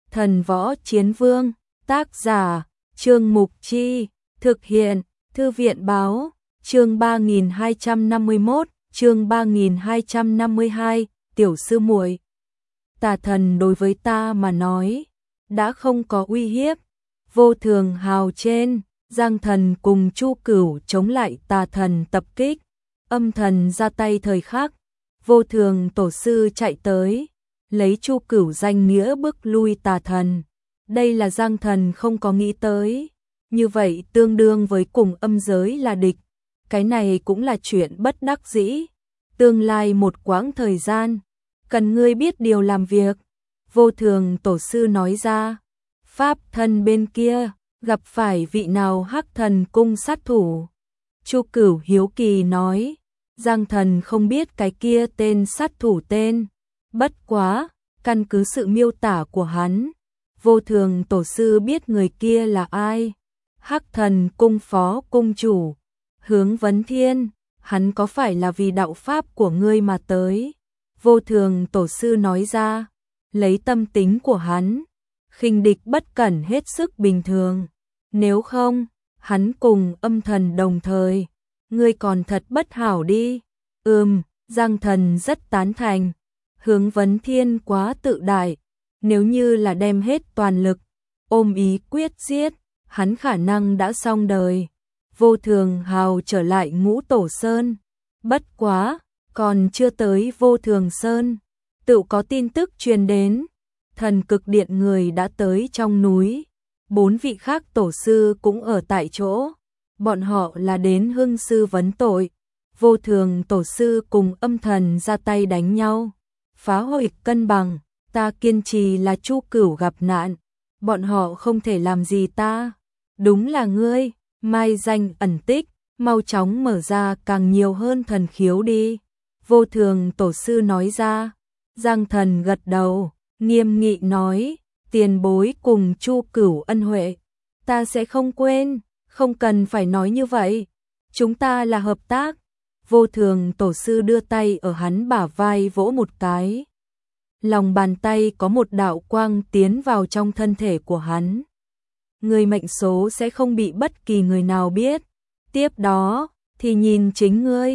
Thần Võ Chiến Vương, tác giả, Trương Mục Chi, thực hiện, Thư viện Báo, chương 3251, chương 3252, tiểu sư muội. Tà thần đối với ta mà nói, đã không có uy hiếp. Vô Thường Hào trên, Giang Thần cùng Chu Cửu chống lại tà thần tập kích. Âm thần ra tay thời khắc, Vô Thường tổ sư chạy tới, lấy Chu Cửu danh nghĩa bức lui tà thần. Đây là Giang Thần không có nghĩ tới. Như vậy tương đương với cùng âm giới là địch. Cái này cũng là chuyện bất đắc dĩ. Tương lai một quãng thời gian, cần ngươi biết điều làm việc. Vô Thường tổ sư nói ra. Pháp thân bên kia, gặp phải vị nào Hắc Thần cung sát thủ? Chu Cửu hiếu kỳ nói. Giang Thần không biết cái kia tên sát thủ tên. Bất quá, căn cứ sự miêu tả của hắn, Vô Thường tổ sư biết người kia là ai. Hắc Thần cung phó cung chủ, Hướng Vấn Thiên, hắn có phải là vì đạo pháp của ngươi mà tới? Vô Thường tổ sư nói ra, lấy tâm tính của hắn, khinh địch bất cẩn hết sức bình thường. Nếu không, hắn cùng âm thần đồng thời, ngươi còn thật bất hảo đi. Giang Thần rất tán thành. Hướng Vấn Thiên quá tự đại, nếu như là đem hết toàn lực, ôm ý quyết giết, hắn khả năng đã xong đời. Vô Thường Hào trở lại Ngũ Tổ Sơn, bất quá, còn chưa tới Vô Thường Sơn, tự có tin tức truyền đến, Thần Cực Điện người đã tới trong núi, 4 vị khác tổ sư cũng ở tại chỗ, bọn họ là đến hưng sư vấn tội. Vô Thường tổ sư cùng âm thần ra tay đánh nhau, phá hủy cân bằng. Ta kiên trì là Chu Cửu gặp nạn, bọn họ không thể làm gì ta. Đúng là ngươi, mai danh ẩn tích, mau chóng mở ra càng nhiều hơn thần khiếu đi. Vô Thường tổ sư nói ra. Giang Thần gật đầu, nghiêm nghị nói, tiền bối cùng Chu Cửu ân huệ, ta sẽ không quên, không cần phải nói như vậy, chúng ta là hợp tác. Vô Thường tổ sư đưa tay ở hắn bả vai vỗ một cái. Lòng bàn tay có một đạo quang tiến vào trong thân thể của hắn. Người mệnh số sẽ không bị bất kỳ người nào biết. Tiếp đó, thì nhìn chính ngươi.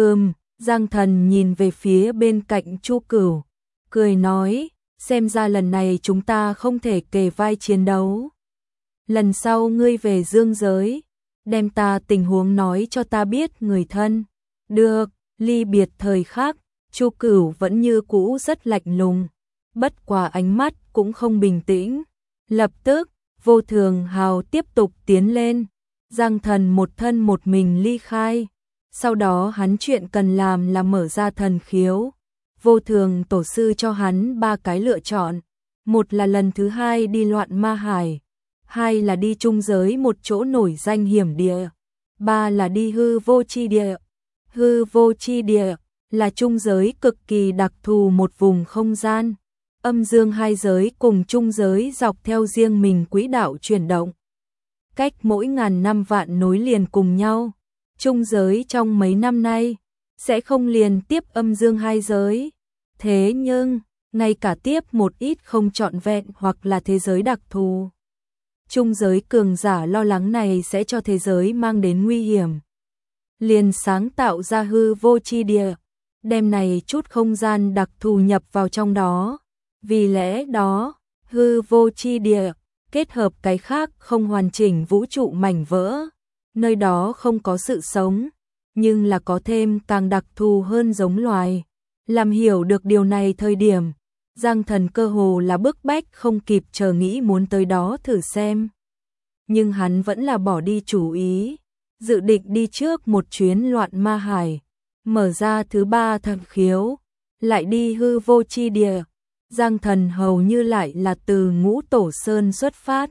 Giang Thần nhìn về phía bên cạnh Chu Cửu, cười nói, xem ra lần này chúng ta không thể kề vai chiến đấu. Lần sau ngươi về dương giới, đem ta tình huống nói cho ta biết người thân. Được, ly biệt thời khắc, Chu Cửu vẫn như cũ rất lạnh lùng, bất quá ánh mắt cũng không bình tĩnh. Lập tức, Vô Thường Hào tiếp tục tiến lên, Giang Thần một thân một mình ly khai. Sau đó hắn chuyện cần làm là mở ra thần khiếu. Vô Thường tổ sư cho hắn 3 cái lựa chọn. Một là lần thứ 2 đi Loạn Ma Hải, 2 là đi trung giới một chỗ nổi danh hiểm địa, 3 là đi hư vô chi địa. Hư vô chi địa là trung giới cực kỳ đặc thù một vùng không gian. Âm dương hai giới cùng trung giới dọc theo riêng mình quỹ đạo chuyển động. Cách mỗi ngàn năm vạn nối liền cùng nhau. Trung giới trong mấy năm nay sẽ không liền tiếp âm dương hai giới. Thế nhưng, ngay cả tiếp một ít không trọn vẹn hoặc là thế giới đặc thù. Trung giới cường giả lo lắng này sẽ cho thế giới mang đến nguy hiểm. Liền sáng tạo ra hư vô chi địa, đem này chút không gian đặc thù nhập vào trong đó. Vì lẽ đó, hư vô chi địa kết hợp cái khác không hoàn chỉnh vũ trụ mảnh vỡ, nơi đó không có sự sống, nhưng là có thêm càng đặc thù hơn giống loài. Làm hiểu được điều này thời điểm, Giang Thần cơ hồ là bức bách không kịp chờ nghĩ muốn tới đó thử xem. Nhưng hắn vẫn là bỏ đi chủ ý, dự định đi trước một chuyến Loạn Ma Hải, mở ra thứ 3 thần khiếu, lại đi hư vô chi địa. Giang Thần hầu như lại là từ Ngũ Tổ Sơn xuất phát,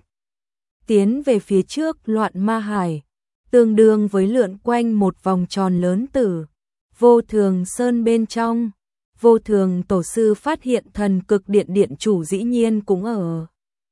tiến về phía trước Loạn Ma Hải, tương đương với lượn quanh một vòng tròn lớn tử. Vô Thường Sơn bên trong, Vô Thường tổ sư phát hiện Thần Cực Điện điện chủ dĩ nhiên cũng ở.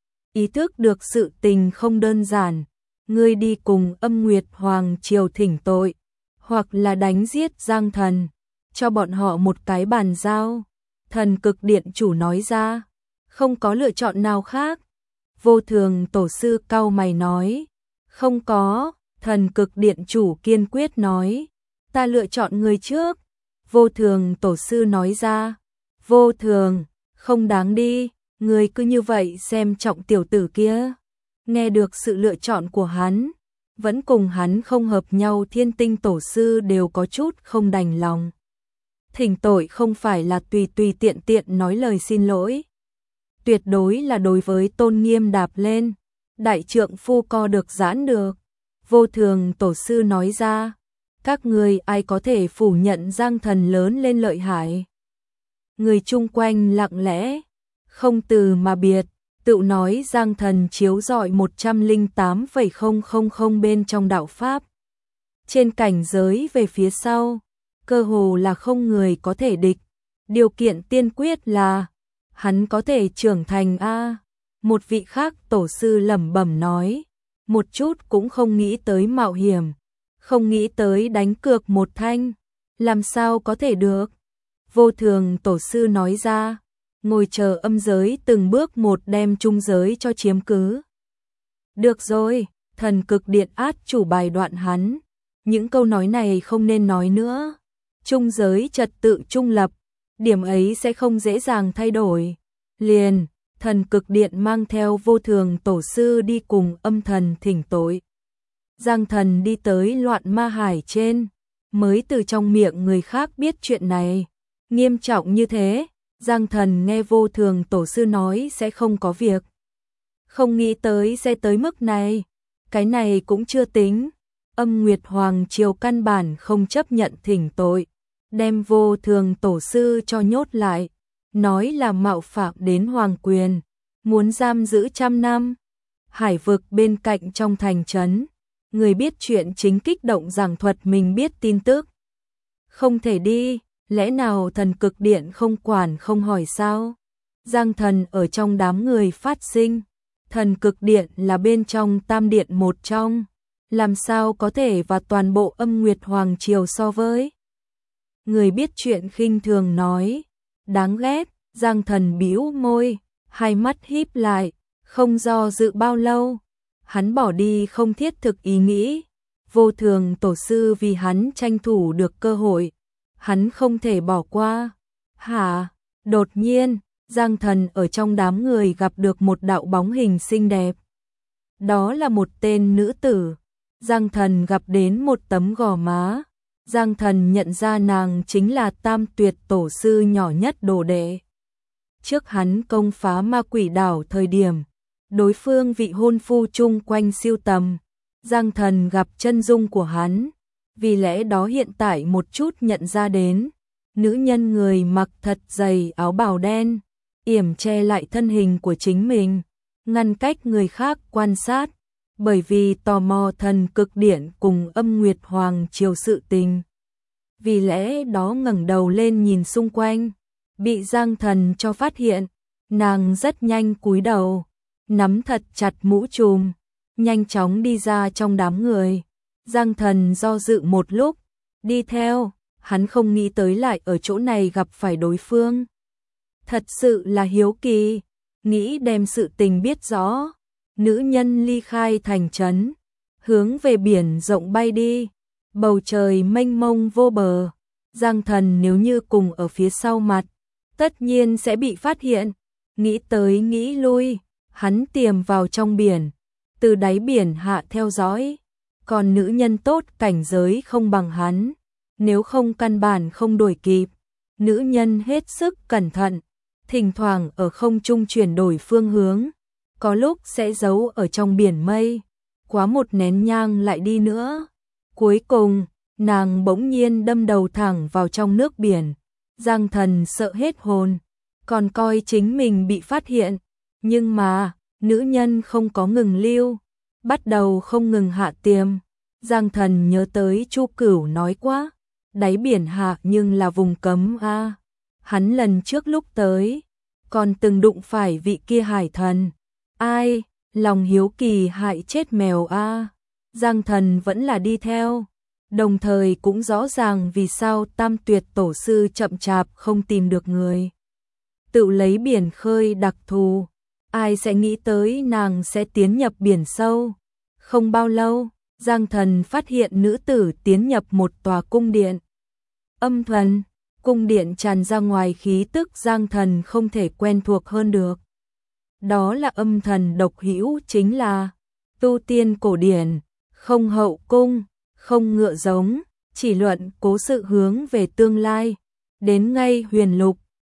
Ý thức được sự tình không đơn giản, ngươi đi cùng Âm Nguyệt Hoàng triều thỉnh tội, hoặc là đánh giết Giang Thần, cho bọn họ một cái bàn giao. Thần Cực Điện chủ nói ra, không có lựa chọn nào khác. Vô Thường tổ sư cau mày nói, không có, Thần Cực Điện chủ kiên quyết nói, ta lựa chọn người trước. Vô Thường tổ sư nói ra, Vô Thường, không đáng đi, người cứ như vậy xem trọng tiểu tử kia. Nghe được sự lựa chọn của hắn, vẫn cùng hắn không hợp nhau, Thiên Tinh tổ sư đều có chút không đành lòng. Thỉnh tội không phải là tùy tùy tiện tiện nói lời xin lỗi. Tuyệt đối là đối với tôn nghiêm đạp lên, đại trượng phu co được giãn được. Vô Thường tổ sư nói ra, các người ai có thể phủ nhận Giang Thần lớn lên lợi hại. Người chung quanh lặng lẽ, không từ mà biệt, tự nói Giang Thần chiếu rọi 108,000 bên trong đạo Pháp. Trên cảnh giới về phía sau, cơ hồ là không người có thể địch. Điều kiện tiên quyết là hắn có thể trưởng thành a. Một vị khác tổ sư lẩm bẩm nói, một chút cũng không nghĩ tới mạo hiểm, không nghĩ tới đánh cược một thanh, làm sao có thể được. Vô Thường tổ sư nói ra, ngồi chờ âm giới từng bước một đem trung giới cho chiếm cứ. Được rồi, Thần Cực Điện át chủ bài đoạn hắn, những câu nói này không nên nói nữa. Trung giới trật tự trung lập, điểm ấy sẽ không dễ dàng thay đổi. Liền, Thần Cực Điện mang theo Vô Thường tổ sư đi cùng âm thần thỉnh tội. Giang Thần đi tới Loạn Ma Hải trên, mới từ trong miệng người khác biết chuyện này. Nghiêm trọng như thế, Giang Thần nghe Vô Thường tổ sư nói sẽ không có việc. Không nghĩ tới sẽ tới mức này, cái này cũng chưa tính. Âm Nguyệt Hoàng triều căn bản không chấp nhận thỉnh tội, đem Vô Thường tổ sư cho nhốt lại, nói là mạo phạm đến hoàng quyền, muốn giam giữ 100 năm. Hải vực bên cạnh trong thành trấn, người biết chuyện chính kích động giảng thuật mình biết tin tức. Không thể đi, lẽ nào Thần Cực Điện không quản không hỏi sao? Giang Thần ở trong đám người phát sinh, Thần Cực Điện là bên trong tam điện một trong, làm sao có thể và toàn bộ Âm Nguyệt Hoàng triều so với. Người biết chuyện khinh thường nói, đáng ghét. Giang Thần bĩu môi, hai mắt híp lại, không do dự bao lâu, hắn bỏ đi không thiết thực ý nghĩ. Vô Thường tổ sư vì hắn tranh thủ được cơ hội, hắn không thể bỏ qua. Hả? Đột nhiên, Giang Thần ở trong đám người gặp được một đạo bóng hình xinh đẹp. Đó là một tên nữ tử. Giang Thần gặp đến một tấm gò má. Giang Thần nhận ra nàng chính là Tam Tuyệt tổ sư nhỏ nhất đồ đệ. Trước hắn công phá Ma Quỷ đảo thời điểm, đối phương vị hôn phu chung quanh siêu tầm, Giang Thần gặp chân dung của hắn, vì lẽ đó hiện tại một chút nhận ra đến, nữ nhân người mặc thật dày áo bào đen, yểm che lại thân hình của chính mình, ngăn cách người khác quan sát, bởi vì tò mò Thần Cực Điện cùng Âm Nguyệt Hoàng triều sự tình. Vì lẽ đó ngẩng đầu lên nhìn xung quanh, bị Giang Thần cho phát hiện, nàng rất nhanh cúi đầu, nắm thật chặt mũ trùm, nhanh chóng đi ra trong đám người. Giang Thần do dự một lúc, đi theo, hắn không nghĩ tới lại ở chỗ này gặp phải đối phương. Thật sự là hiếu kỳ, nghĩ đem sự tình biết rõ. Nữ nhân ly khai thành trấn, hướng về biển rộng bay đi, bầu trời mênh mông vô bờ. Giang Thần nếu như cùng ở phía sau mặt, tất nhiên sẽ bị phát hiện. Nghĩ tới nghĩ lui, hắn tiềm vào trong biển, từ đáy biển hạ theo dõi. Còn nữ nhân tốt cảnh giới không bằng hắn, nếu không căn bản không đuổi kịp. Nữ nhân hết sức cẩn thận, thỉnh thoảng ở không trung chuyển đổi phương hướng, có lúc sẽ giấu ở trong biển mây, quá một nén nhang lại đi nữa. Cuối cùng, nàng bỗng nhiên đâm đầu thẳng vào trong nước biển. Giang Thần sợ hết hồn, còn coi chính mình bị phát hiện, nhưng mà, nữ nhân không có ngừng lưu, bắt đầu không ngừng hạ tiềm. Giang Thần nhớ tới Chu Cửu nói quá, đáy biển hạ nhưng là vùng cấm a. Hắn lần trước lúc tới, còn từng đụng phải vị kia hải thần. Ai, lòng hiếu kỳ hại chết mèo a. Giang Thần vẫn là đi theo, đồng thời cũng rõ ràng vì sao Tam Tuyệt tổ sư chậm chạp không tìm được người. tự lấy biển khơi đặc thù, ai sẽ nghĩ tới nàng sẽ tiến nhập biển sâu. Không bao lâu, Giang Thần phát hiện nữ tử tiến nhập một tòa cung điện. Âm thuần, cung điện tràn ra ngoài khí tức Giang Thần không thể quen thuộc hơn được. Đó là âm thần độc hữu, chính là tu tiên cổ điển, không hậu cung, không ngựa giống, chỉ luận cố sự hướng về tương lai. Đến ngay huyền lục,